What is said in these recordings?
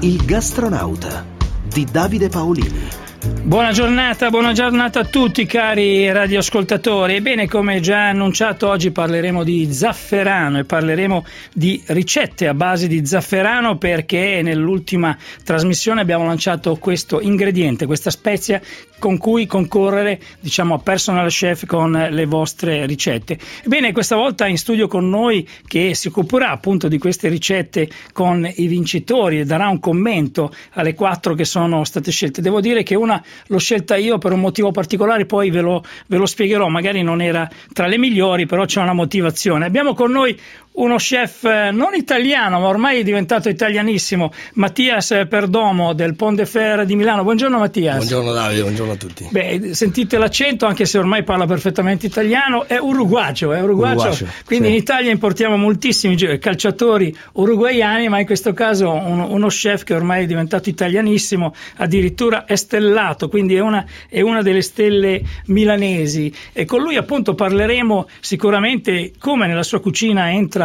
Il gastronauta di Davide Paolini. Buona giornata a tutti cari radioascoltatori. Ebbene, come già annunciato, oggi parleremo di zafferano e parleremo di ricette a base di zafferano, perché nell'ultima trasmissione abbiamo lanciato questo ingrediente, questa spezia con cui concorrere, diciamo, a personal chef con le vostre ricette. Ebbene, questa volta in studio con noi, che si occuperà appunto di queste ricette con i vincitori e darà un commento alle 4 che sono state scelte. Devo dire che una l'ho scelta io per un motivo particolare, poi ve lo spiegherò, magari non era tra le migliori, però c'è una motivazione. Abbiamo con noi uno chef non italiano, ma ormai è diventato italianissimo, Mattias Perdomo del Pont de Fer di Milano. Buongiorno Mattias. Buongiorno Davide, buongiorno a tutti. Beh, sentite l'accento, anche se ormai parla perfettamente italiano, è uruguagio, quindi sì. In Italia importiamo moltissimi calciatori uruguaiani, ma in questo caso uno chef che ormai è diventato italianissimo, addirittura è stellato, quindi è una delle stelle milanesi, e con lui appunto parleremo sicuramente come nella sua cucina entra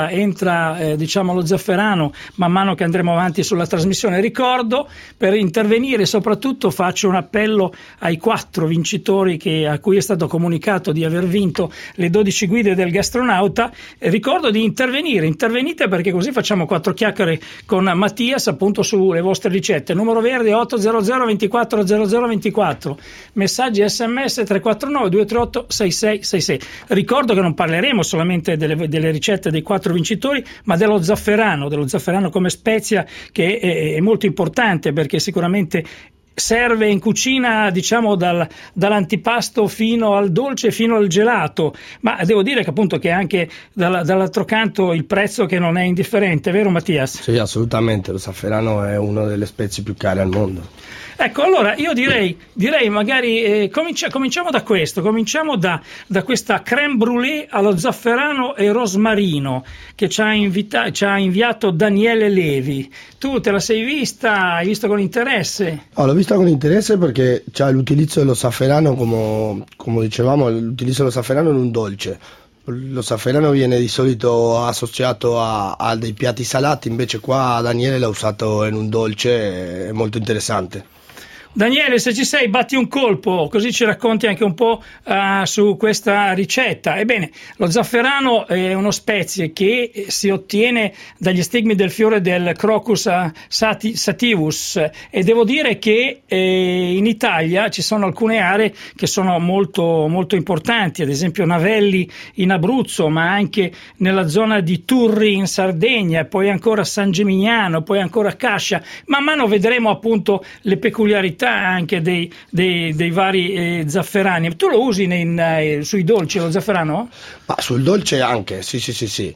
diciamo lo zafferano man mano che andremo avanti sulla trasmissione. Ricordo, per intervenire soprattutto faccio un appello ai 4 vincitori a cui è stato comunicato di aver vinto le 12 guide del gastronauta. Ricordo di intervenite, perché così facciamo 4 chiacchiere con Mattias appunto sulle vostre ricette. Numero verde 800 24 0024, messaggi SMS 349 238 6666. Ricordo che non parleremo solamente delle ricette dei 4 vincitori, ma dello zafferano come spezia, che è molto importante, perché sicuramente serve in cucina, diciamo, dall'antipasto fino al dolce, fino al gelato, ma devo dire che appunto che anche dall'altro canto il prezzo che non è indifferente, vero Mattias? Sì, assolutamente, lo zafferano è una delle spezie più care al mondo. Ecco, allora io direi magari cominciamo da questo, da questa crème brûlée allo zafferano e rosmarino che ci ha inviato Daniele Levi. Tu te la sei vista? Hai visto con interesse? L'ho vista con interesse perché c'è l'utilizzo dello zafferano, come dicevamo, l'utilizzo dello zafferano in un dolce. Lo zafferano viene di solito associato a dei piatti salati, invece qua Daniele l'ha usato in un dolce, è molto interessante. Daniele, se ci sei, batti un colpo, così ci racconti anche un po' su questa ricetta. Ebbene, lo zafferano è una spezie che si ottiene dagli stigmi del fiore del Crocus sativus, e devo dire che in Italia ci sono alcune aree che sono molto, molto importanti, ad esempio Navelli in Abruzzo, ma anche nella zona di Turri in Sardegna, poi ancora San Gimignano, poi ancora Cascia. Man mano vedremo appunto le peculiarità anche dei vari zafferani. Tu lo usi sui dolci lo zafferano? Ma sul dolce anche, sì.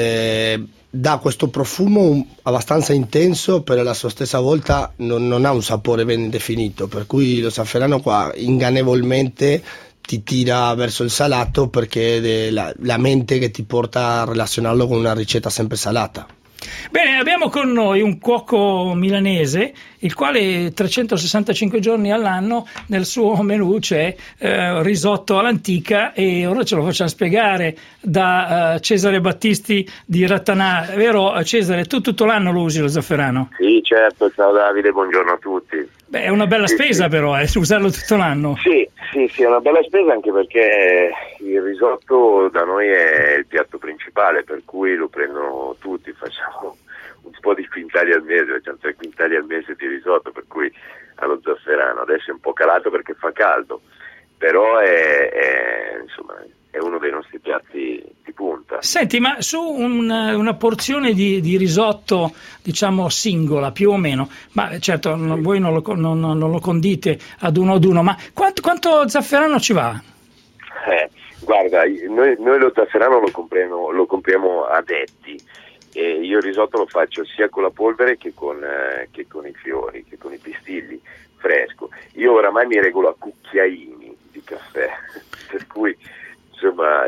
Dà questo profumo abbastanza intenso, per la sua stessa volta non ha un sapore ben definito, per cui lo zafferano qua ingannevolmente ti tira verso il salato, perché è la mente che ti porta a relazionarlo con una ricetta sempre salata. Bene, abbiamo con noi un cuoco milanese, il quale 365 giorni all'anno nel suo menù c'è risotto all'antica, e ora ce lo facciamo spiegare da Cesare Battisti di Rattanà. Vero Cesare, tu tutto l'anno lo usi lo zafferano? Sì, certo, ciao Davide, buongiorno a tutti. Beh, è una bella spesa sì. Però usarlo tutto l'anno. Sì, è una bella spesa, anche perché il risotto da noi è il piatto principale, per cui lo prendono tutti, facciamo un po' di quintali al mese, facciamo 3 quintali al mese di risotto, per cui allo zafferano. Adesso è un po' calato perché fa caldo, però è uno dei nostri piatti di punta. Senti, ma su una porzione di risotto, diciamo singola, più o meno, ma certo voi non lo condite ad uno, ma quanto zafferano ci va? Guarda, noi lo zafferano lo compriamo a detti, e io il risotto lo faccio sia con la polvere che con i fiori, che con i pistilli fresco. Io oramai mi regolo a cucchiaini di caffè, per cui insomma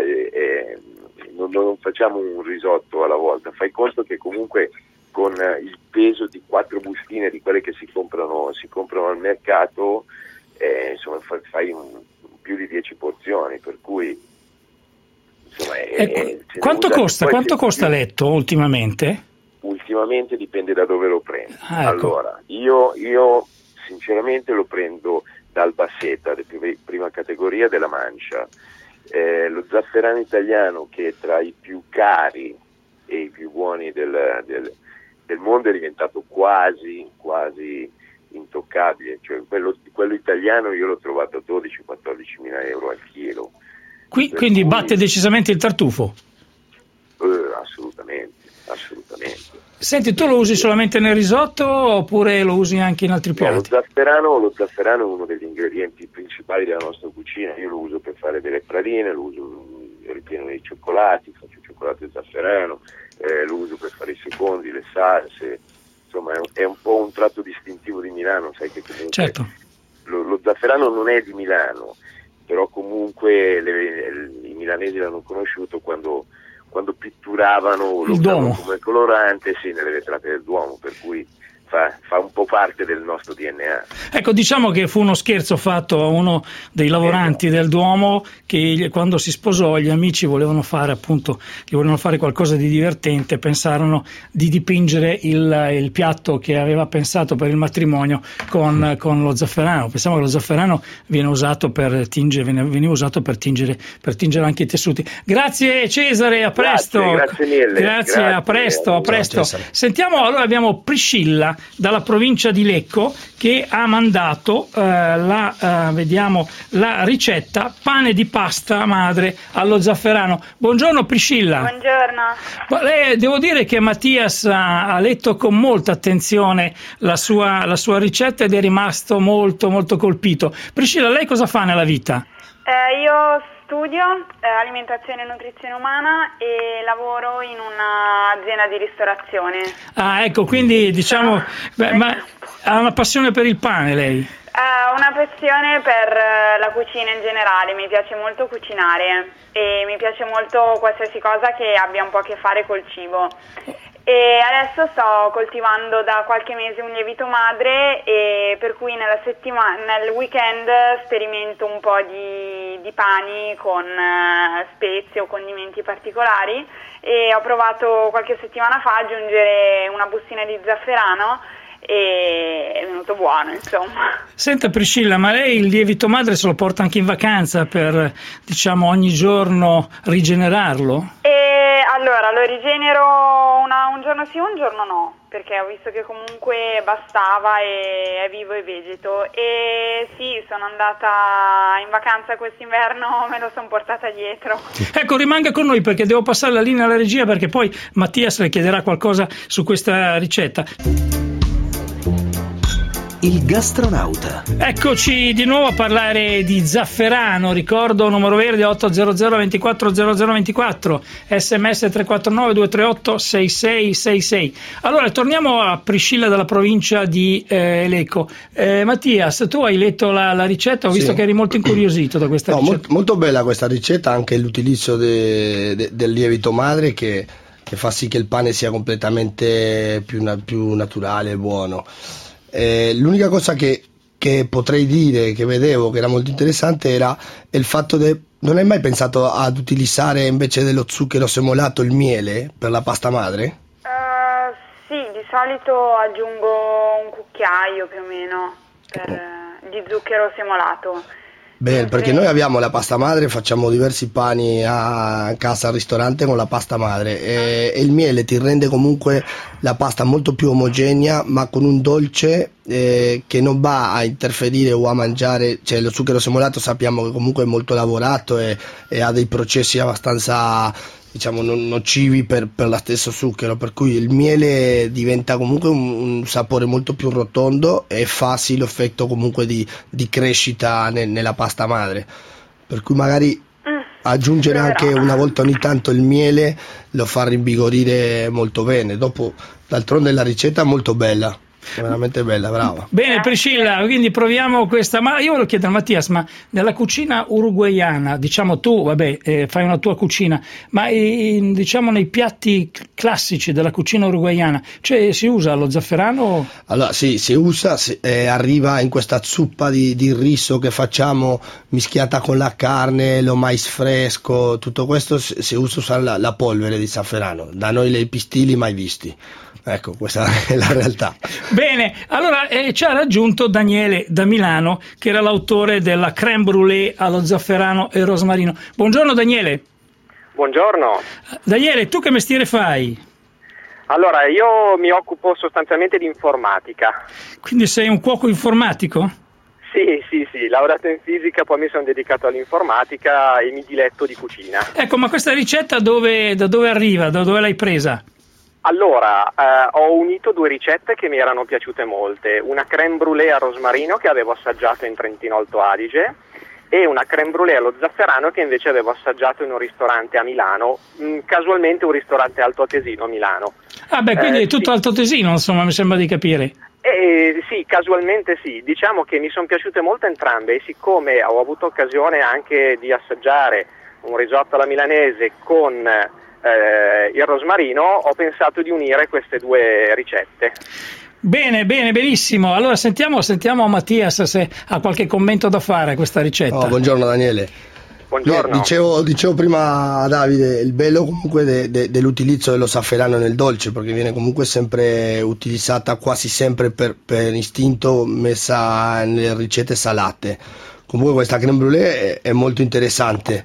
non facciamo un risotto alla volta. Fai conto che comunque con il peso di 4 bustine di quelle che si comprano al mercato, insomma fai più di 10 porzioni, per cui insomma quanto costa letto ultimamente? Massimamente dipende da dove lo prendo. Ecco. Allora, io sinceramente lo prendo dal Basseta, prima categoria della Mancia. Lo zafferano italiano, che è tra i più cari e i più buoni del mondo, è diventato quasi intoccabile, cioè quello italiano io l'ho trovato a 12-14 mila euro al chilo. Quindi batte decisamente il tartufo? Assolutamente. Senti, tu lo usi solamente nel risotto oppure lo usi anche in altri piatti? Lo zafferano è uno degli ingredienti principali della nostra cucina. Io lo uso per fare delle praline, lo ripieno dei cioccolati, faccio cioccolato e zafferano, lo uso per fare i secondi, le salse. Insomma, è un po' un tratto distintivo di Milano, sai che comunque certo. Lo zafferano non è di Milano, però comunque i milanesi l'hanno conosciuto quando pitturavano lo usavano come colorante, sì, nelle vetrate del Duomo, per cui fa un po' parte del nostro DNA. Ecco, diciamo che fu uno scherzo fatto a uno dei lavoranti del Duomo, che quando si sposò gli amici volevano fare qualcosa di divertente, pensarono di dipingere il piatto che aveva pensato per il matrimonio con lo zafferano. Pensavo che lo zafferano veniva usato per tingere anche i tessuti. Grazie Cesare, a presto. Grazie mille. Grazie, a presto. Sentiamo, allora abbiamo Priscilla dalla provincia di Lecco che ha mandato la ricetta pane di pasta madre allo zafferano. Buongiorno Priscilla. Buongiorno. Devo dire che Mattias ha letto con molta attenzione la sua ricetta ed è rimasto molto molto colpito. Priscilla, lei cosa fa nella vita? Io studio alimentazione e nutrizione umana e lavoro in un'azienda di ristorazione. Ah, ecco, quindi diciamo, ma ha una passione per il pane lei? Una passione per la cucina in generale, mi piace molto cucinare e mi piace molto qualsiasi cosa che abbia un po' a che fare col cibo. E adesso sto coltivando da qualche mese un lievito madre, e per cui nel weekend sperimento un po' di pani con spezie o condimenti particolari, e ho provato qualche settimana fa a aggiungere una bustina di zafferano e è venuto buono, insomma. Senta Priscilla, ma lei il lievito madre se lo porta anche in vacanza per, diciamo, ogni giorno rigenerarlo? Allora, lo rigenero un giorno sì, un giorno no, perché ho visto che comunque bastava e è vivo e vegeto. E sì, sono andata in vacanza quest'inverno, me lo sono portata dietro. Ecco, rimanga con noi perché devo passare la linea alla regia, perché poi Mattias le chiederà qualcosa su questa ricetta. Il gastronauta. Eccoci di nuovo a parlare di zafferano. Ricordo numero verde 800 24 0024, sms 349 238 6666. Allora torniamo a Priscilla dalla provincia di Lecco. Mattias, tu hai letto la ricetta, ho visto che eri molto incuriosito da questa ricetta. Molto bella questa ricetta, anche l'utilizzo del lievito madre che fa sì che il pane sia completamente più naturale e buono. L'unica cosa che potrei dire, che vedevo che era molto interessante, era il fatto non hai mai pensato ad utilizzare invece dello zucchero semolato il miele per la pasta madre? Sì, di solito aggiungo un cucchiaio più o meno di zucchero semolato. Beh, perché noi abbiamo la pasta madre, facciamo diversi pani a casa al ristorante con la pasta madre, e il miele ti rende comunque la pasta molto più omogenea, ma con un dolce che non va a interferire o a mangiare, cioè lo zucchero semolato sappiamo che comunque è molto lavorato e ha dei processi abbastanza, diciamo, nocivi per lo stesso zucchero, per cui il miele diventa comunque un sapore molto più rotondo e fa sì l'effetto comunque di crescita nella pasta madre, per cui magari aggiungere anche una volta ogni tanto il miele lo fa rinvigorire molto bene. Dopo, d'altronde, la ricetta è molto bella. È veramente bella, brava. Bene Priscilla, quindi proviamo questa. Ma io volevo chiedere a Mattias, ma nella cucina uruguaiana, diciamo tu, fai una tua cucina, ma diciamo nei piatti classici della cucina uruguaiana, cioè si usa lo zafferano? Allora sì, si usa, arriva in questa zuppa di riso che facciamo mischiata con la carne, lo mais fresco, tutto questo si usa la polvere di zafferano. Da noi i pistilli mai visti. Ecco, questa è la realtà. Bene, allora ci ha raggiunto Daniele da Milano, che era l'autore della crème brûlée allo zafferano e rosmarino. Buongiorno Daniele. Buongiorno. Daniele, tu che mestiere fai? Allora, io mi occupo sostanzialmente di informatica. Quindi sei un cuoco informatico? Sì, laureato in fisica, poi mi sono dedicato all'informatica e mi diletto di cucina. Ecco, ma questa ricetta da dove arriva? Da dove l'hai presa? Allora, ho unito due ricette che mi erano piaciute molte, una crème brûlée a rosmarino che avevo assaggiato in Trentino Alto Adige e una crème brûlée allo zafferano che invece avevo assaggiato in un ristorante a Milano, casualmente un ristorante altoatesino a Milano. Ah beh, quindi è tutto altoatesino, insomma, mi sembra di capire. Sì, casualmente sì, diciamo che mi sono piaciute molto entrambe e siccome ho avuto occasione anche di assaggiare un risotto alla milanese con il rosmarino, ho pensato di unire queste due ricette. Bene, benissimo. Allora sentiamo Mattias se ha qualche commento da fare a questa ricetta. Buongiorno Daniele. Buongiorno. Dicevo prima a Davide, il bello comunque dell'utilizzo dello zafferano nel dolce, perché viene comunque sempre utilizzata quasi sempre per istinto, messa nelle ricette salate. Comunque questa crème brûlée è molto interessante.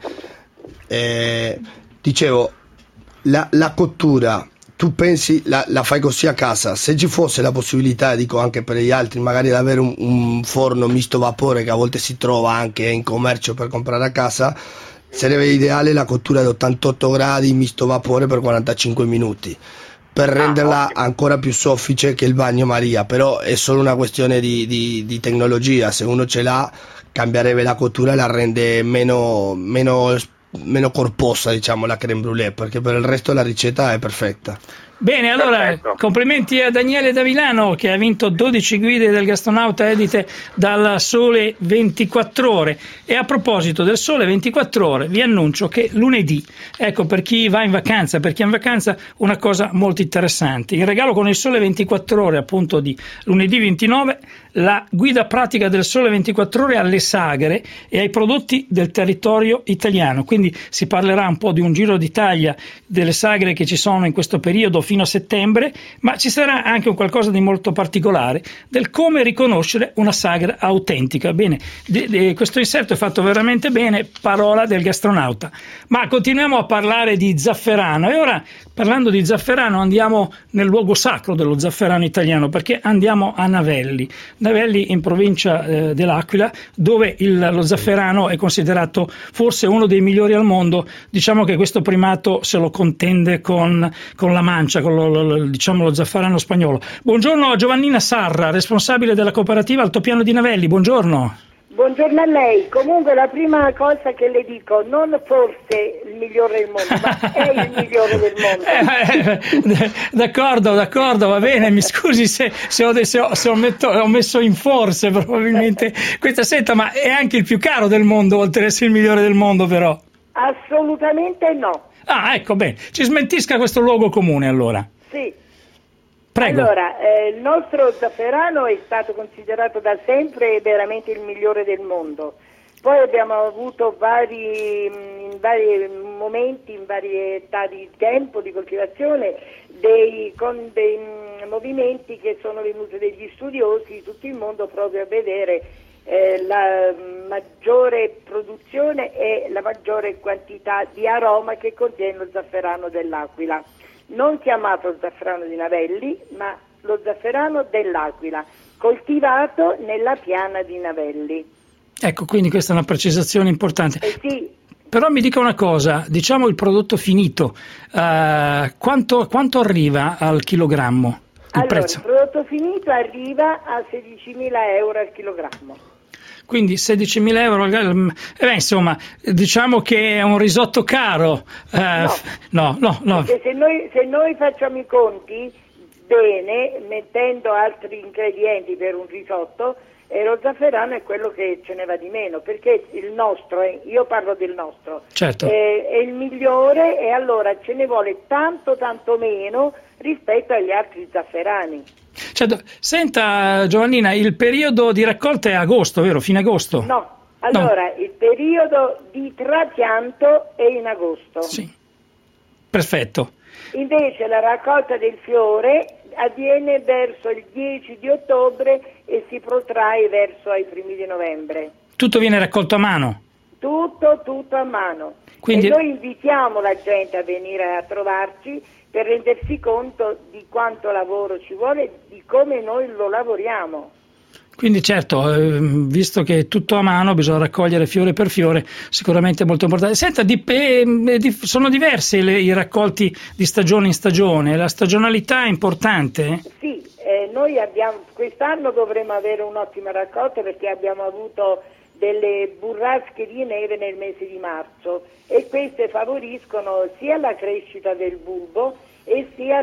Dicevo, la cottura, tu pensi la fai così a casa? Se ci fosse la possibilità, dico anche per gli altri, magari di avere un forno misto vapore che a volte si trova anche in commercio per comprare a casa, sarebbe ideale la cottura di 88 gradi misto vapore per 45 minuti per renderla ancora più soffice che il bagno Maria, però è solo una questione di tecnologia. Se uno ce l'ha, cambierebbe la cottura e la rende meno corposa, diciamo, la crème brûlée, perché per il resto la ricetta è perfetta. Bene, allora Perfetto. Complimenti a Daniele da Milano che ha vinto 12 guide del gastronauta edite dal Sole 24 Ore. E a proposito del Sole 24 Ore vi annuncio che lunedì, ecco, per chi va in vacanza, per chi è in vacanza, una cosa molto interessante. In regalo con il Sole 24 Ore, appunto, di lunedì 29, la guida pratica del Sole 24 Ore alle sagre e ai prodotti del territorio italiano. Quindi si parlerà un po' di un giro d'Italia, delle sagre che ci sono in questo periodo fino a settembre, ma ci sarà anche un qualcosa di molto particolare del come riconoscere una sagra autentica. Bene, questo inserto è fatto veramente bene, parola del gastronauta. Ma continuiamo a parlare di zafferano e ora, parlando di zafferano, andiamo nel luogo sacro dello zafferano italiano, perché andiamo a Navelli in provincia dell'Aquila, dove lo zafferano è considerato forse uno dei migliori al mondo. Diciamo che questo primato se lo contende con la Mancia, con lo zafferano spagnolo. Buongiorno a Giovannina Sarra, responsabile della cooperativa Altopiano di Navelli. Buongiorno. Buongiorno a lei. Comunque la prima cosa che le dico, non forse il migliore del mondo, ma è il migliore del mondo. D'accordo, va bene. Mi scusi se ho messo in forse probabilmente questa setta, ma è anche il più caro del mondo, oltre ad essere il migliore del mondo, però. Assolutamente no. Ah, ecco, bene. Ci smentisca questo luogo comune, allora. Sì. Prego. Allora, il nostro zafferano è stato considerato da sempre veramente il migliore del mondo. Poi abbiamo avuto in vari momenti, in varietà di tempo di coltivazione, con dei movimenti che sono venuti degli studiosi di tutto il mondo proprio a vedere la maggiore produzione e la maggiore quantità di aroma che contiene lo zafferano dell'Aquila, non chiamato zafferano di Navelli, ma lo zafferano dell'Aquila, coltivato nella piana di Navelli. Ecco, quindi questa è una precisazione importante. Sì. Però mi dica una cosa, diciamo il prodotto finito, quanto arriva al chilogrammo? Il prezzo? Il prodotto finito arriva a 16.000 euro al chilogrammo. Quindi 16.000 euro, insomma, diciamo che è un risotto caro. No. Perché se noi facciamo i conti, bene mettendo altri ingredienti per un risotto, e lo zafferano è quello che ce ne va di meno, perché il nostro, io parlo del nostro, certo, è il migliore, e allora ce ne vuole tanto meno rispetto agli altri zafferani. Certo. Senta Giovannina, il periodo di raccolta è agosto, vero? Fine agosto? No, allora il periodo di trapianto è in agosto. Sì, perfetto. Invece la raccolta del fiore avviene verso il 10 di ottobre e si protrae verso i primi di novembre. Tutto viene raccolto a mano? Tutto a mano. Quindi... E noi invitiamo la gente a venire a trovarci per rendersi conto di quanto lavoro ci vuole e di come noi lo lavoriamo. Quindi certo, visto che è tutto a mano, bisogna raccogliere fiore per fiore, sicuramente è molto importante. Senta, sono diversi i raccolti di stagione in stagione, la stagionalità è importante? Sì, noi quest'anno dovremo avere un'ottima raccolta perché abbiamo avuto delle burrasche di neve nel mese di marzo, e queste favoriscono sia la crescita del bulbo e sia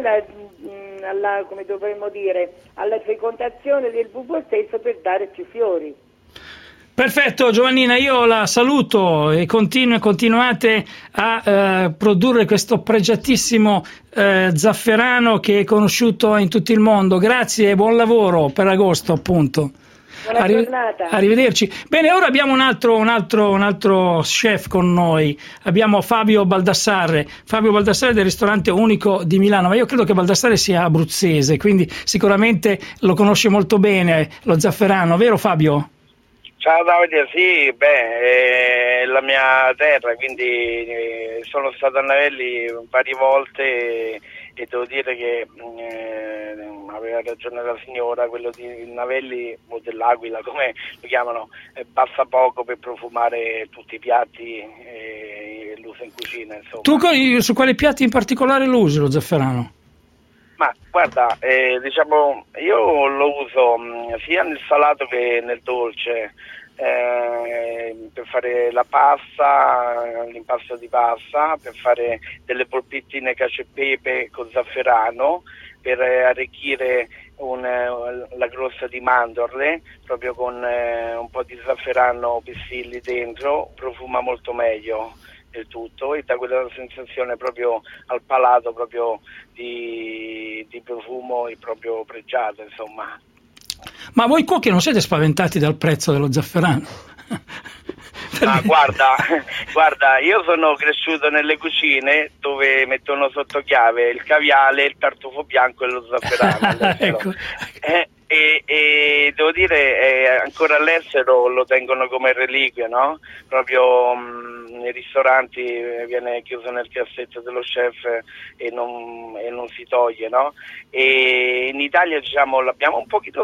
alla fecondazione del bulbo stesso, per dare più fiori. Perfetto Giovannina, io la saluto e continuate a produrre questo pregiatissimo zafferano che è conosciuto in tutto il mondo. Grazie e buon lavoro per agosto, appunto. Buona giornata. Arrivederci. Bene, ora abbiamo un altro chef con noi. Abbiamo Fabio Baldassarre del ristorante Unico di Milano, ma io credo che Baldassarre sia abruzzese, quindi sicuramente lo conosce molto bene lo zafferano, vero Fabio? Ciao Davide, sì, è la mia terra, quindi sono stato a Navelli varie volte e devo dire che aveva ragione la signora, quello di Navelli o dell'Aquila, come lo chiamano, basta poco per profumare tutti i piatti e l'uso in cucina, insomma. Tu su quali piatti in particolare lo usi lo zafferano? Ma guarda, io lo uso sia nel salato che nel dolce, per fare la pasta, l'impasto di pasta, per fare delle polpettine cacio e pepe con zafferano, per arricchire la crosta di mandorle, proprio con un po' di zafferano pistilli dentro, profuma molto meglio del tutto e dà quella sensazione proprio al palato, proprio di profumo e proprio pregiato, insomma. Ma voi cuochi non siete spaventati dal prezzo dello zafferano? Ma guarda, io sono cresciuto nelle cucine dove mettono sotto chiave il caviale, il tartufo bianco e lo zafferano. Ecco. E devo dire, ancora all'estero lo tengono come reliquia, no? Proprio nei ristoranti viene chiuso nel cassetto dello chef e non si toglie, no? E in Italia l'abbiamo un pochino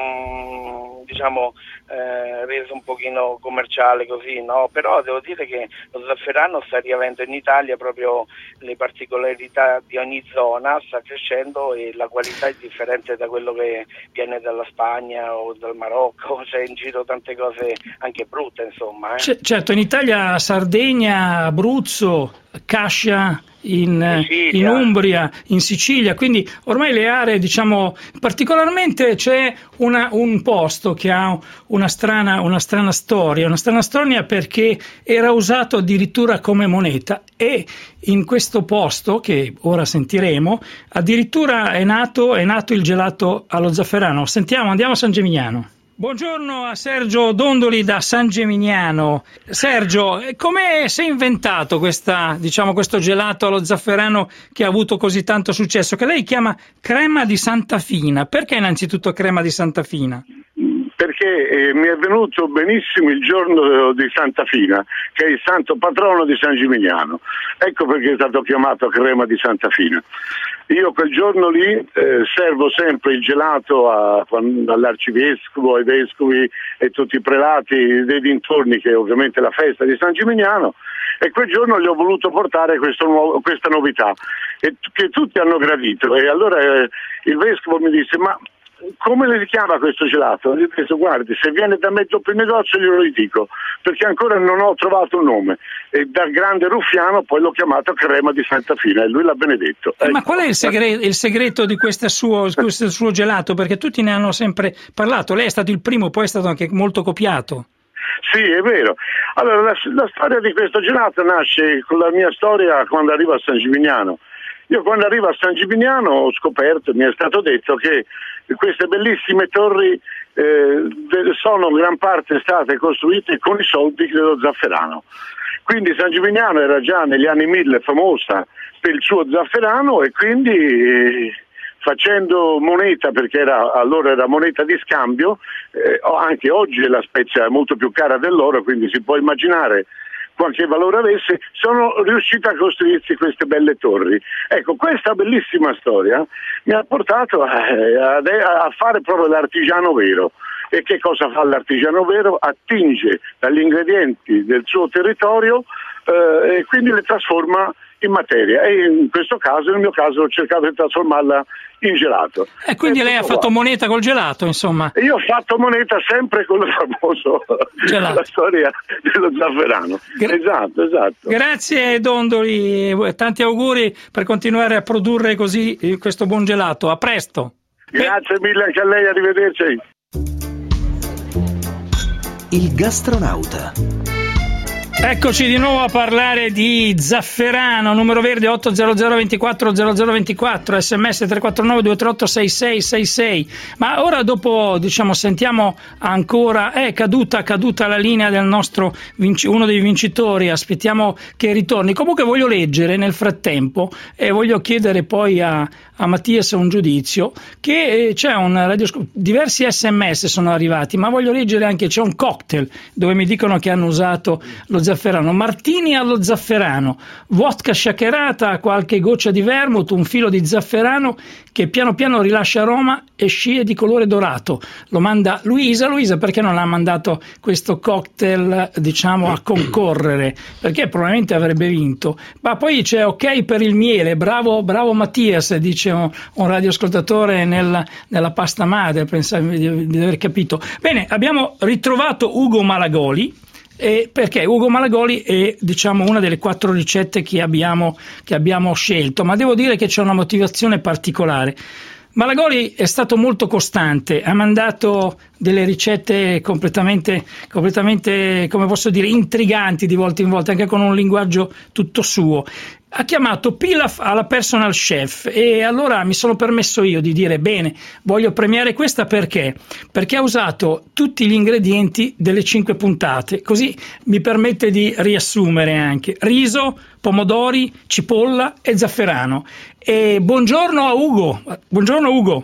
reso un pochino commerciale così, no? Però devo dire che lo zafferano sta riavendo in Italia proprio le particolarità di ogni zona, sta crescendo e la qualità è differente da quello che viene dalla Spagna o dal Marocco, c'è in giro tante cose anche brutte, insomma. Certo, in Italia Sardegna, Abruzzo, Cascia, in Umbria, in Sicilia, quindi ormai le aree, particolarmente c'è un posto che ha una strana storia perché era usato addirittura come moneta, e in questo posto che ora sentiremo addirittura è nato il gelato allo zafferano. Andiamo a San Gimignano. Buongiorno a Sergio Dondoli da San Gimignano. Sergio, come si è inventato questo gelato allo zafferano che ha avuto così tanto successo, che lei chiama crema di Santa Fina? Perché innanzitutto crema di Santa Fina? Perché mi è venuto benissimo il giorno di Santa Fina, che è il santo patrono di San Gimignano. Ecco perché è stato chiamato crema di Santa Fina. Io quel giorno lì servo sempre il gelato all'arcivescovo, ai vescovi e tutti i prelati dei dintorni, che è ovviamente la festa di San Gimignano, e quel giorno gli ho voluto portare questa novità che tutti hanno gradito. E allora il vescovo mi disse: ma come le chiama questo gelato? Gli ho detto, guardi, se viene da me dopo il negozio glielo dico, perché ancora non ho trovato un nome. E da grande ruffiano poi l'ho chiamato crema di Santa Fina e lui l'ha benedetto. Ma qual è il segreto di questo suo gelato? Perché tutti ne hanno sempre parlato, lei è stato il primo, poi è stato anche molto copiato. Sì, è vero. Allora, la storia di questo gelato nasce con la mia storia quando arrivo a San Gimignano. Io quando arrivo a San Gimignano ho scoperto, mi è stato detto che queste bellissime torri sono gran parte state costruite con i soldi dello Zafferano. Quindi San Gimignano era già negli anni 1000 famosa per il suo zafferano e quindi facendo moneta, perché allora era moneta di scambio, anche oggi la spezia è molto più cara dell'oro, quindi si può immaginare qualche valore avesse, sono riusciti a costruirsi queste belle torri. Ecco, questa bellissima storia mi ha portato a fare proprio l'artigiano vero. E che cosa fa l'artigiano vero? Attinge dagli ingredienti del suo territorio e quindi le trasforma in materia, e in questo caso, nel mio caso, ho cercato di trasformarla in gelato. E quindi lei ha fatto moneta col gelato, insomma? Io ho fatto moneta sempre con il famoso gelato. La storia dello Zafferano. Esatto. Grazie Dondoli, tanti auguri per continuare a produrre così questo buon gelato. A presto. Grazie mille anche a lei, arrivederci. Il gastronauta. Eccoci di nuovo a parlare di Zafferano, numero verde 800 24 0024, sms 349 238 6666. Ma ora dopo, sentiamo ancora, è caduta la linea del nostro uno dei vincitori, aspettiamo che ritorni. Comunque voglio leggere nel frattempo e voglio chiedere poi a Mattias un giudizio, che c'è diversi sms sono arrivati, ma voglio leggere anche, c'è un cocktail dove mi dicono che hanno usato lo zafferano, martini allo zafferano, vodka shakerata, qualche goccia di vermouth, un filo di zafferano che piano piano rilascia aroma e scie di colore dorato. Lo manda Luisa, perché non ha mandato questo cocktail a concorrere? Perché probabilmente avrebbe vinto. Ma poi c'è ok per il miele, bravo Mattias, dice un radioascoltatore nella pasta madre, pensavo di aver capito. Bene, abbiamo ritrovato Ugo Malagoli, perché Ugo Malagoli è una delle 4 ricette che abbiamo scelto, ma devo dire che c'è una motivazione particolare. Malagoli è stato molto costante, ha mandato delle ricette completamente, come posso dire, intriganti di volta in volta, anche con un linguaggio tutto suo. Ha chiamato Pilaf alla personal chef, e allora mi sono permesso io di dire bene, voglio premiare questa perché ha usato tutti gli ingredienti delle 5 puntate, così mi permette di riassumere anche riso, pomodori, cipolla e zafferano. E buongiorno a Ugo. Buongiorno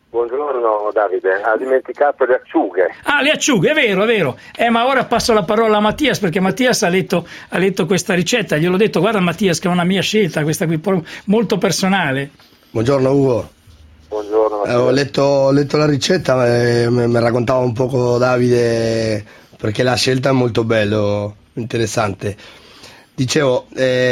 Davide, ha dimenticato le acciughe. Le acciughe, è vero. Ma ora passo la parola a Mattias, perché Mattias ha letto questa ricetta, gliel'ho detto, guarda Mattias che è una mia scelta, questa qui molto personale. Buongiorno Ugo. Buongiorno. Ho letto la ricetta, mi raccontava un poco Davide, perché la scelta è molto bello, interessante. Dicevo,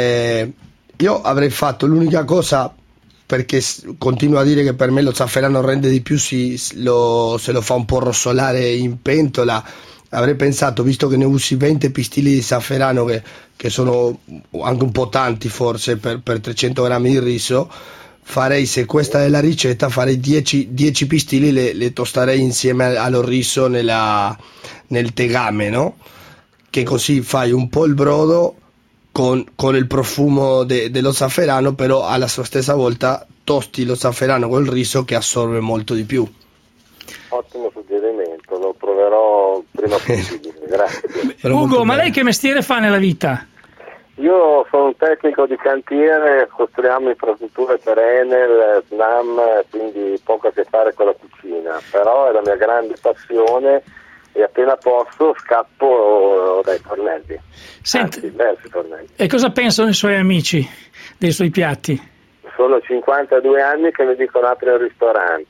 io avrei fatto l'unica cosa, perché continuo a dire che per me lo zafferano rende di più se lo fa un po' rossolare in pentola. Avrei pensato, visto che ne usi 20 pistilli di zafferano, che sono anche un po' tanti forse per 300 grammi di riso, farei, se questa è la ricetta, farei 10 pistilli, le tosterei insieme allo riso nel tegame, no? Che così fai un po' il brodo con il profumo dello zafferano, però alla sua stessa volta tosti lo zafferano col riso, che assorbe molto di più. Ottimo suggerimento, lo proverò prima possibile. Grazie. Ugo, ma lei che mestiere fa nella vita? Io sono un tecnico di cantiere, costruiamo infrastrutture per Enel, SNAM, quindi poco a che fare con la cucina, però è la mia grande passione e appena posso scappo dai fornelli. Senti, diversi fornelli. E cosa pensano i suoi amici dei suoi piatti? Sono 52 anni che mi dicono apri un ristorante.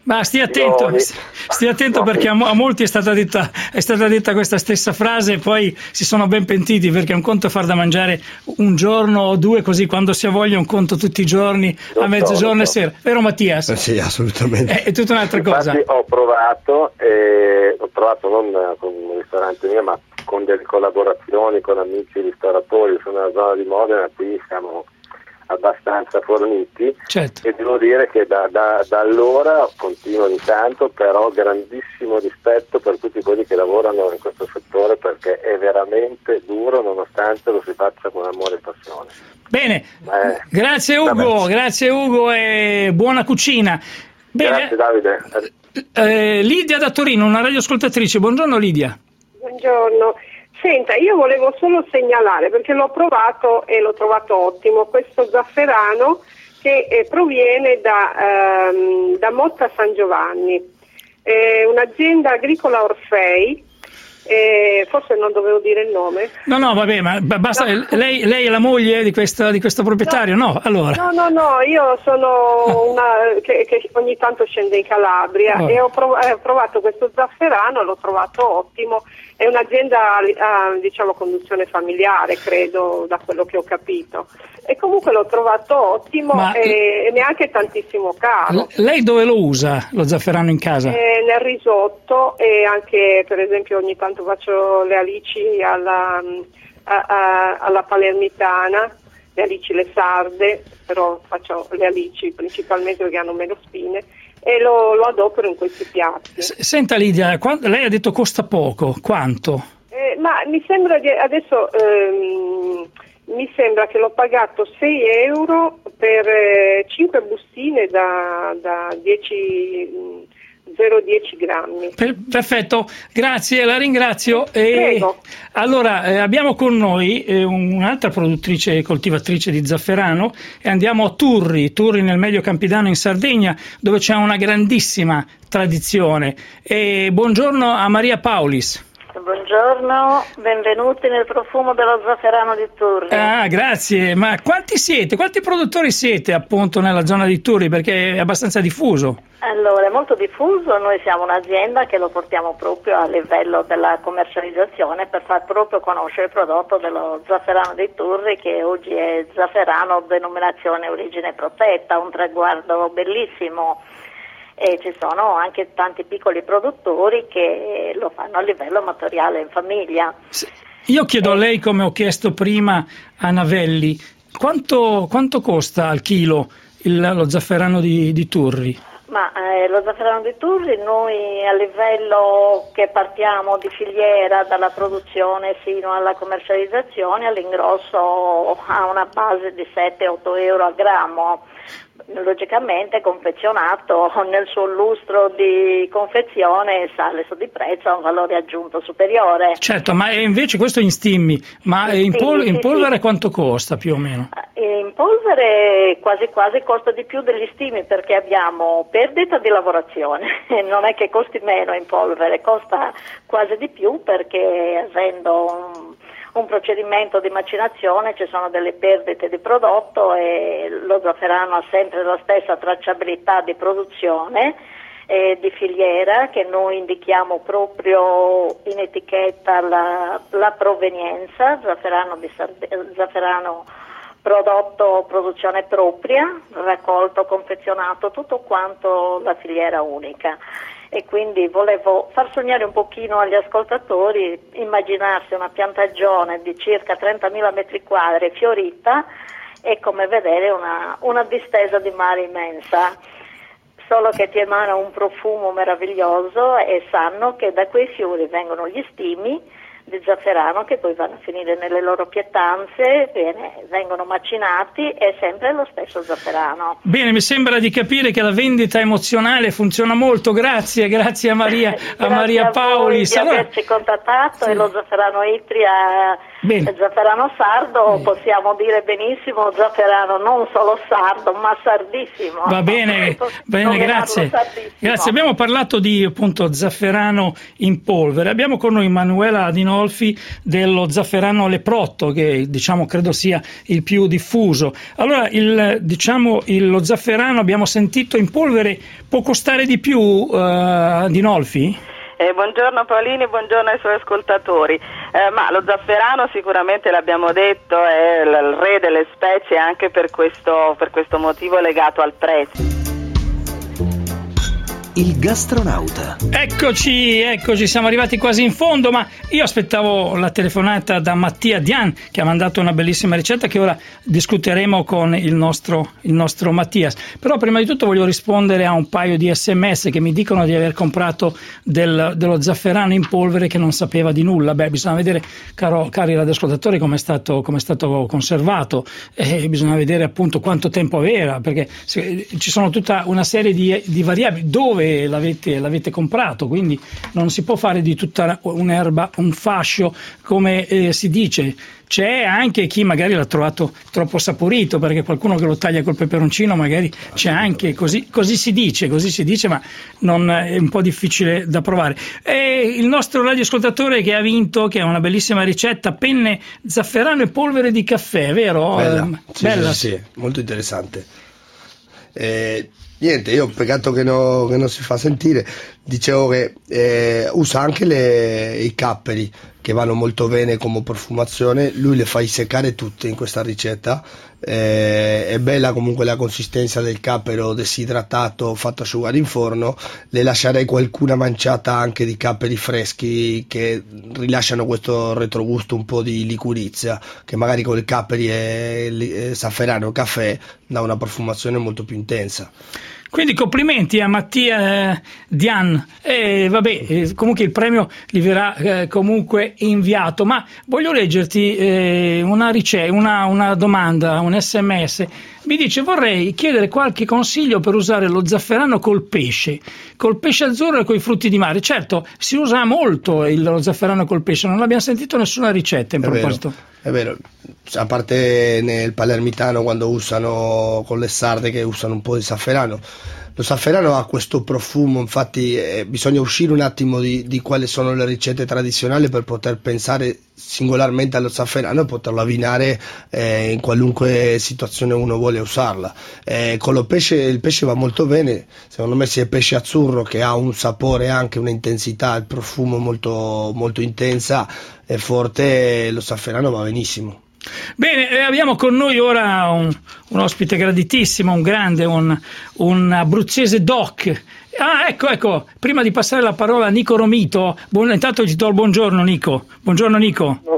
Ma stia attento perché a molti è stata detta questa stessa frase e poi si sono ben pentiti, perché un conto è far da mangiare un giorno o due, così quando si ha voglia, un conto tutti i giorni a mezzogiorno e sera. Vero Mattias? Sì, assolutamente. È tutta un'altra cosa. Infatti ho provato non con un ristorante mio, ma con delle collaborazioni con amici ristoratori. Sono nella zona di Modena, qui siamo abbastanza forniti, certo. E devo dire che da allora continuo ogni tanto, però grandissimo rispetto per tutti quelli che lavorano in questo settore, perché è veramente duro nonostante lo si faccia con amore e passione. Bene, grazie Ugo e buona cucina. Bene. Grazie Davide. Lidia da Torino, una radioascoltatrice. Buongiorno Lidia. Buongiorno. Senta, io volevo solo segnalare, perché l'ho provato e l'ho trovato ottimo, questo zafferano che proviene da Motta San Giovanni, un'azienda agricola Orfei, forse non dovevo dire il nome. No, vabbè, ma basta. No. Lei è la moglie di questo proprietario? No, allora. No, io sono una che ogni tanto scende in Calabria e ho provato questo zafferano, l'ho trovato ottimo. È un'azienda a conduzione familiare, credo, da quello che ho capito. E comunque l'ho trovato ottimo e neanche tantissimo caro. Lei dove lo usa lo zafferano in casa? Nel risotto, e anche per esempio ogni tanto faccio le alici alla palermitana, le alici le sarde, però faccio le alici principalmente perché hanno meno spine. E lo adopero in questi piatti. Senta Lidia, lei ha detto costa poco, quanto? Ma mi sembra mi sembra che l'ho pagato 6 euro per 5 bustine da 0,10 grammi. Perfetto, grazie, la ringrazio. Prego. Allora, abbiamo con noi un'altra produttrice e coltivatrice di zafferano e andiamo a Turri nel Medio Campidano in Sardegna, dove c'è una grandissima tradizione. Buongiorno a Maria Paulis. Buongiorno, benvenuti nel profumo dello zafferano di Turri. Grazie, ma quanti siete? Quanti produttori siete appunto nella zona di Turri? Perché è abbastanza diffuso. Allora, è molto diffuso, noi siamo un'azienda che lo portiamo proprio a livello della commercializzazione per far proprio conoscere il prodotto dello zafferano di Turri, che oggi è zafferano denominazione origine protetta, un traguardo bellissimo. E ci sono anche tanti piccoli produttori che lo fanno a livello amatoriale in famiglia. Io chiedo a lei, come ho chiesto prima a Navelli, quanto costa al chilo lo zafferano di Turri? Ma lo zafferano di Turri noi a livello che partiamo di filiera dalla produzione fino alla commercializzazione all'ingrosso ha una base di 7-8 euro al grammo. Logicamente confezionato nel suo lustro di confezione sale su di prezzo a un valore aggiunto superiore. Certo, ma invece questo in stimmi, ma in polvere quanto costa più o meno? In polvere quasi costa di più degli stimi, perché abbiamo perdita di lavorazione, non è che costi meno in polvere, costa quasi di più perché avendo un procedimento di macinazione ci sono delle perdite di prodotto e lo zafferano ha sempre la stessa tracciabilità di produzione e di filiera, che noi indichiamo proprio in etichetta la provenienza, zafferano prodotto produzione propria, raccolto, confezionato, tutto quanto la filiera unica. E quindi volevo far sognare un pochino agli ascoltatori, immaginarsi una piantagione di circa 30.000 metri quadri fiorita e come vedere una distesa di mare immensa, solo che ti emana un profumo meraviglioso e sanno che da quei fiori vengono gli stimi di zafferano che poi vanno a finire nelle loro pietanze, vengono macinati, è sempre lo stesso zafferano. Bene, mi sembra di capire che la vendita emozionale funziona molto, grazie a Maria, a Maria Pauli. Di averci contattato, sì. E lo zafferano Itria, zafferano sardo, possiamo dire benissimo zafferano non solo sardo ma sardissimo. Va bene, grazie. Abbiamo parlato di appunto zafferano in polvere, abbiamo con noi Manuela Adino Dinolfi dello zafferano leprotto, che diciamo credo sia il più diffuso. Allora lo zafferano, abbiamo sentito in polvere, può costare di più, Dinolfi? Buongiorno Paolini, buongiorno ai suoi ascoltatori. Ma lo zafferano sicuramente, l'abbiamo detto, è il re delle spezie, anche per questo motivo legato al prezzo. Il gastronauta. Eccoci, siamo arrivati quasi in fondo, ma io aspettavo la telefonata da Mattia Dian, che ha mandato una bellissima ricetta che ora discuteremo con il nostro Mattias. Però prima di tutto voglio rispondere a un paio di SMS che mi dicono di aver comprato dello zafferano in polvere che non sapeva di nulla. Bisogna vedere, cari radioascoltatori, come è stato conservato, e bisogna vedere appunto quanto tempo aveva, perché ci sono tutta una serie di variabili. Dove l'avete comprato, quindi non si può fare di tutta un'erba un fascio, come si dice. C'è anche chi magari l'ha trovato troppo saporito, perché qualcuno che lo taglia col peperoncino magari c'è anche, così si dice, ma non è un po' difficile da provare. E il nostro radioascoltatore che ha vinto, che è una bellissima ricetta, penne, zafferano e polvere di caffè, vero? Bella. Sì, molto interessante. Niente, io peccato che non si fa sentire. Dicevo che usa anche i capperi, che vanno molto bene come profumazione. Lui le fa seccare tutte in questa ricetta. È bella comunque la consistenza del cappero desidratato fatto asciugare in forno. Le lascerei qualcuna manciata anche di capperi freschi, che rilasciano questo retrogusto un po' di liquirizia, che magari con i capperi e zafferano e caffè dà una profumazione molto più intensa. Quindi complimenti a Mattia Dian, comunque il premio gli verrà comunque inviato. Ma voglio leggerti una domanda, un SMS. Mi dice: vorrei chiedere qualche consiglio per usare lo zafferano col pesce azzurro e con i frutti di mare. Certo, si usa molto lo zafferano col pesce, non abbiamo sentito nessuna ricetta in proposito. È vero, a parte nel palermitano, quando usano con le sarde, che usano un po' di zafferano. Lo zafferano ha questo profumo, infatti bisogna uscire un attimo di quali sono le ricette tradizionali per poter pensare singolarmente allo zafferano e poterlo abbinare in qualunque situazione uno vuole usarla. Con il pesce va molto bene, secondo me, sia il pesce azzurro, che ha un sapore, anche una intensità, il profumo molto, molto intensa e forte, lo zafferano va benissimo. Bene, abbiamo con noi ora un ospite graditissimo, un grande, un abruzzese doc. Ecco, prima di passare la parola a Nico Romito, intanto ti do il buongiorno Nico. Buongiorno Nico. No.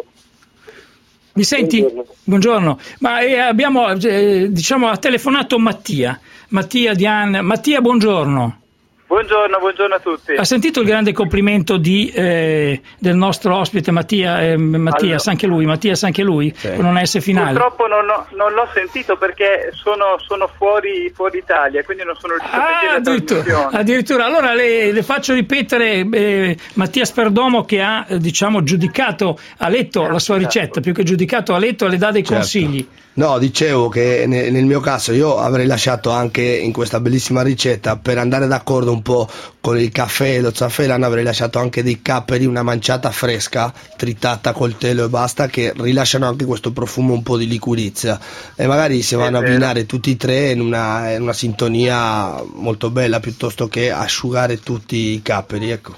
Mi senti? Buongiorno. Ma abbiamo, ha telefonato Mattia Dian. Mattia, buongiorno. Buongiorno a tutti. Ha sentito il grande complimento del nostro ospite Mattias, anche lui, sì. Con un S finale? Purtroppo non l'ho sentito, perché sono fuori Italia, quindi non sono riuscito a sentire la trasmissione. Addirittura. Allora le faccio ripetere Mattias Perdomo, che ha giudicato, ha letto la sua ricetta, più che giudicato ha letto e le dà dei consigli. No, dicevo che nel mio caso io avrei lasciato anche in questa bellissima ricetta, per andare d'accordo un po' con il caffè e lo zafferano, avrei lasciato anche dei capperi, una manciata fresca, tritata a coltello e basta, che rilasciano anche questo profumo un po' di liquirizia, e magari si vanno a abbinare tutti e tre in una sintonia molto bella, piuttosto che asciugare tutti i capperi, ecco.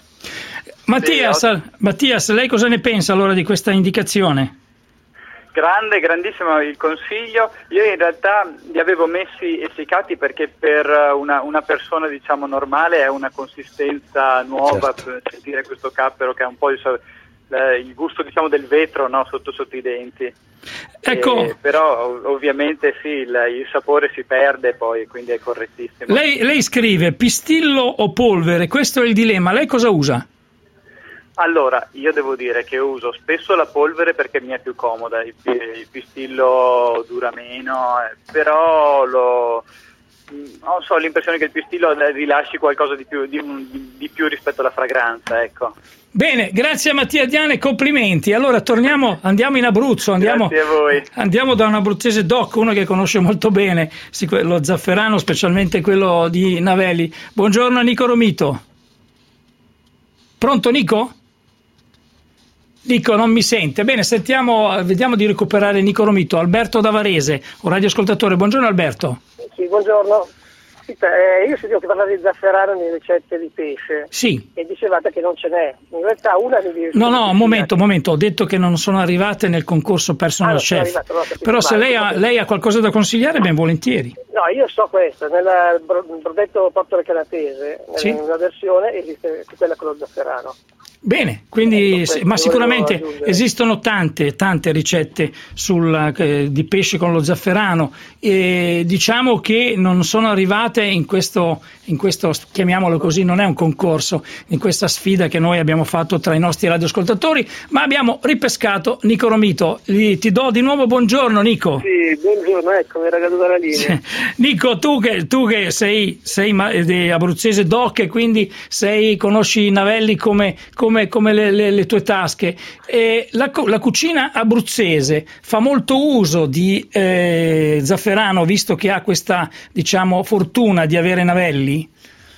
Mattias, lei cosa ne pensa allora di questa indicazione? Grandissimo il consiglio. Io in realtà li avevo messi essiccati, perché per una persona normale è una consistenza nuova, per sentire questo cappero che ha un po' il gusto del vetro, no? sotto i denti. Ecco. Però ovviamente sì, il sapore si perde poi, quindi è correttissimo. Lei scrive pistillo o polvere, questo è il dilemma. Lei cosa usa? Allora, io devo dire che uso spesso la polvere perché mi è più comoda, il pistillo dura meno, però ho l'impressione che il pistillo rilasci qualcosa di più rispetto alla fragranza, ecco. Bene, grazie a Mattia Dian e complimenti. Allora andiamo in Abruzzo, Grazie a voi. Andiamo da un abruzzese doc, uno che conosce molto bene lo zafferano, specialmente quello di Navelli. Buongiorno a Nico Romito. Pronto Nico? Nico non mi sente. Bene, vediamo di recuperare Nico Romito. Alberto da Varese, un radioascoltatore. Buongiorno Alberto. Sì, buongiorno. Io sentivo che parlare di zafferano nelle ricette di pesce. Sì. E dicevate che non ce n'è. In realtà una mi No, un momento, ho detto che non sono arrivate nel concorso personal chef. Però se lei ha qualcosa da consigliare, ben volentieri. No, io so questo, nel brodetto Porto Canatese, sì, nella versione esiste quella con lo zafferano. Bene, quindi ma sicuramente esistono tante ricette di pesce con lo zafferano, e diciamo che non sono arrivate in questo, chiamiamolo così, non è un concorso, in questa sfida che noi abbiamo fatto tra i nostri radioascoltatori, ma abbiamo ripescato Nico Romito. Ti do di nuovo buongiorno Nico. Sì, buongiorno, ecco, mi era caduta la linea. Nico, tu che sei abruzzese doc, e quindi conosci i navelli come le tue tasche, la cucina abruzzese fa molto uso di zafferano, visto che ha questa, diciamo, fortuna di avere navelli?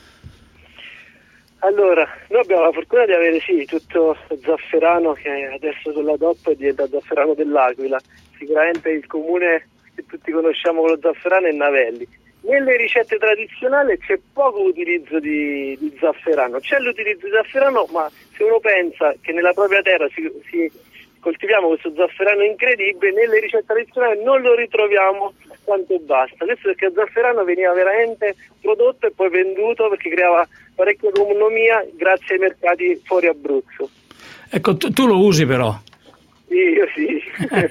Allora, noi abbiamo la fortuna di avere tutto zafferano, che adesso con la DOP è diventato zafferano dell'Aquila. Sicuramente il comune che tutti conosciamo con lo zafferano è Navelli. Nelle ricette tradizionali c'è poco utilizzo di zafferano, c'è l'utilizzo di zafferano, ma se uno pensa che nella propria terra coltiviamo questo zafferano incredibile, nelle ricette tradizionali non lo ritroviamo quanto basta. Questo perché il zafferano veniva veramente prodotto e poi venduto, perché creava parecchia economia grazie ai mercati fuori Abruzzo. Ecco, tu lo usi però. Io sì.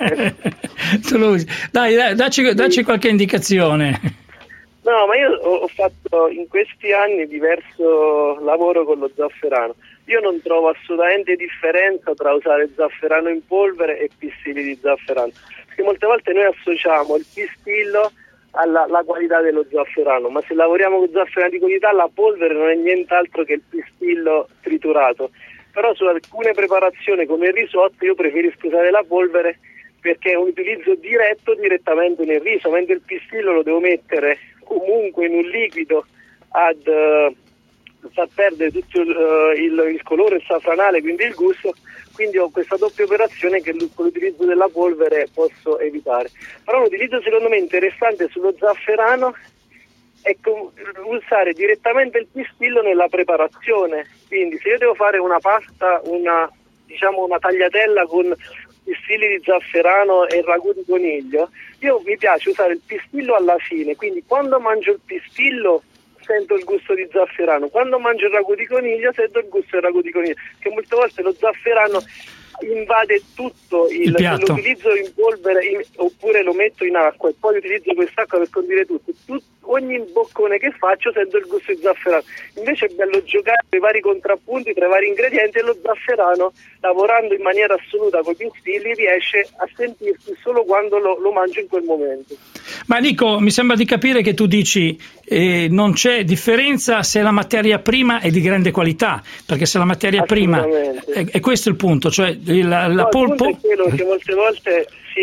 Tu lo usi. Dai, dacci qualche indicazione. No, ma io ho fatto in questi anni diverso lavoro con lo zafferano. Io non trovo assolutamente differenza tra usare zafferano in polvere e pistilli di zafferano, perché molte volte noi associamo il pistillo alla qualità dello zafferano, ma se lavoriamo con zafferano di qualità, la polvere non è nient'altro che il pistillo triturato. Però su alcune preparazioni come il risotto io preferisco usare la polvere, perché è un utilizzo direttamente nel riso, mentre il pistillo lo devo mettere comunque in un liquido ad far perdere tutto il colore, il safranale, quindi il gusto. Quindi ho questa doppia operazione che con l'utilizzo della polvere posso evitare. Però l'utilizzo secondo me interessante sullo zafferano è usare direttamente il pistillo nella preparazione. Quindi se io devo fare una pasta, una tagliatella con pistilli di zafferano e ragù di coniglio, mi piace usare il pistillo alla fine, quindi quando mangio il pistillo sento il gusto di zafferano, quando mangio il ragù di coniglio sento il gusto del ragù di coniglio, che molte volte lo zafferano invade tutto il piatto. Lo utilizzo in polvere oppure lo metto in acqua e poi utilizzo quest'acqua per condire tutto. Ogni boccone che faccio sento il gusto di zafferano. Invece è bello giocare tra i vari contrappunti, tra i vari ingredienti, e lo zafferano, lavorando in maniera assoluta con gli pistilli, riesce a sentirsi solo quando lo mangio in quel momento. Ma Nico, mi sembra di capire che tu dici non c'è differenza se la materia prima è di grande qualità, perché se la materia prima è questo il punto, cioè il punto è quello che molte volte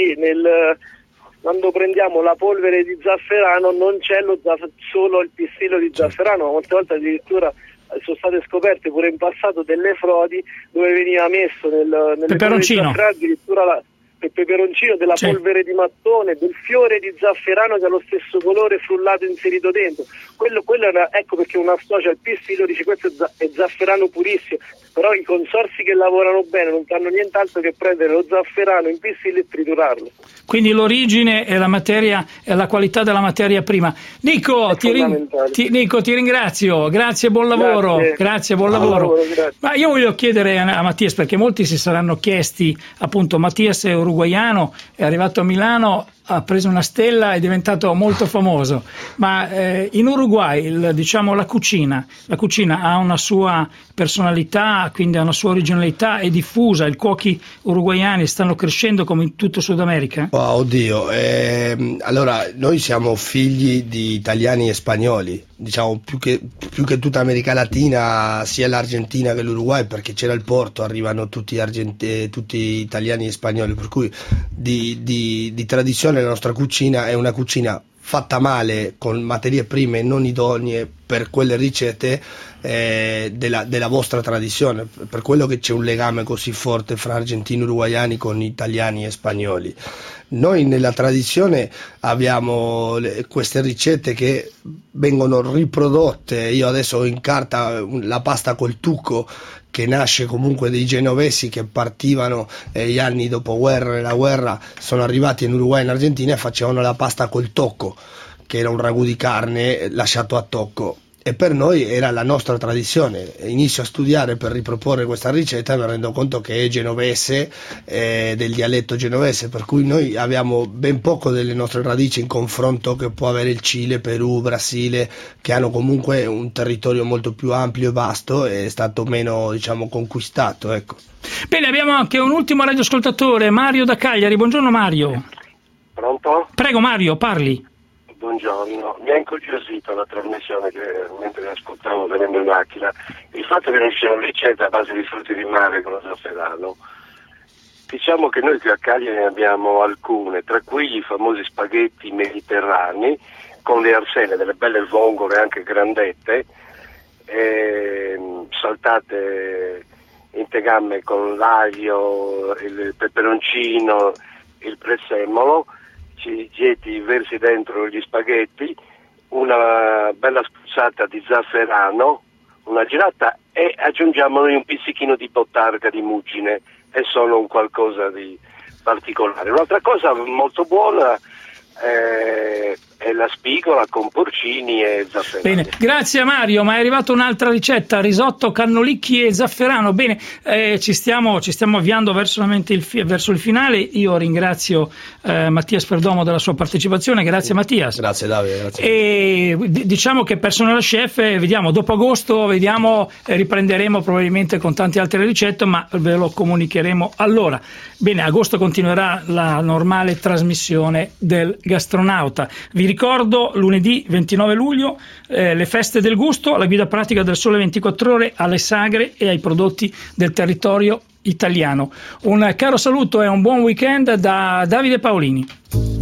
quando prendiamo la polvere di zafferano non c'è solo il pistillo di zafferano, molte volte addirittura sono state scoperte pure in passato delle frodi dove veniva messo nel peperoncino, addirittura il peperoncino della polvere di mattone, del fiore di zafferano che ha lo stesso colore frullato inserito dentro. Quello ecco perché una associa il pistillo, dice questo è zafferano purissimo, però i consorzi che lavorano bene non fanno nient'altro che prendere lo zafferano in pistillo e triturarlo. Quindi l'origine è la materia, è la qualità della materia prima. Nico, ti ringrazio, grazie, buon lavoro. Grazie, buon lavoro. Ma io voglio chiedere a Mattias, perché molti si saranno chiesti, appunto, Mattias è uruguaiano, è arrivato a Milano, ha preso una stella, è diventato molto famoso, ma in Uruguay la cucina ha una sua personalità, quindi ha una sua originalità, è diffusa, i cuochi uruguaiani stanno crescendo come in tutto Sud America? Oddio, allora noi siamo figli di italiani e spagnoli, diciamo più che tutta America Latina, sia l'Argentina che l'Uruguay, perché c'era il porto, arrivano tutti italiani e spagnoli, per cui di tradizione la nostra cucina è una cucina fatta male con materie prime non idonee per quelle ricette della vostra tradizione, per quello che c'è un legame così forte fra argentini uruguaiani con italiani e spagnoli. Noi nella tradizione abbiamo queste ricette che vengono riprodotte. Io adesso ho in carta la pasta col tuco, che nasce comunque dei genovesi che partivano gli anni dopoguerra e la guerra, sono arrivati in Uruguay e in Argentina e facevano la pasta col tocco, che era un ragù di carne lasciato a tocco, e per noi era la nostra tradizione. Inizio a studiare per riproporre questa ricetta e mi rendo conto che è genovese, del dialetto genovese, per cui noi abbiamo ben poco delle nostre radici in confronto che può avere il Cile, Perù, Brasile, che hanno comunque un territorio molto più ampio e vasto e è stato meno, diciamo, conquistato, ecco. Bene, abbiamo anche un ultimo radioascoltatore, Mario da Cagliari. Buongiorno Mario. Pronto? Prego Mario, parli. Buongiorno, mi ha incuriosito la trasmissione che mentre ascoltavo venendo in macchina, il fatto che non sia una ricetta a base di frutti di mare con lo zafferano. Diciamo che noi qui a Cagliari ne abbiamo alcune, tra cui i famosi spaghetti mediterranei con le arselle, delle belle vongole anche grandette, saltate in tegamme con l'aglio, il peperoncino, il prezzemolo. Ci getti, versi dentro gli spaghetti, una bella spruzzata di zafferano, una girata, e aggiungiamo noi un pizzichino di bottarga di muggine, e sono un qualcosa di particolare. Un'altra cosa molto buona è la spigola con porcini e zafferano. Bene, grazie Mario, ma è arrivata un'altra ricetta, risotto, cannolicchi e zafferano. Bene, ci stiamo avviando verso il finale. Io ringrazio Mattias Perdomo della sua partecipazione. Grazie Mattias. Grazie Davide, grazie. E diciamo che Personal Chef, vediamo dopo agosto, riprenderemo probabilmente con tante altre ricette, ma ve lo comunicheremo allora. Bene, agosto continuerà la normale trasmissione del Gastronauta. Vi ricordo lunedì 29 luglio le feste del gusto, la guida pratica del Sole 24 Ore alle sagre e ai prodotti del territorio italiano. Un caro saluto e un buon weekend da Davide Paolini.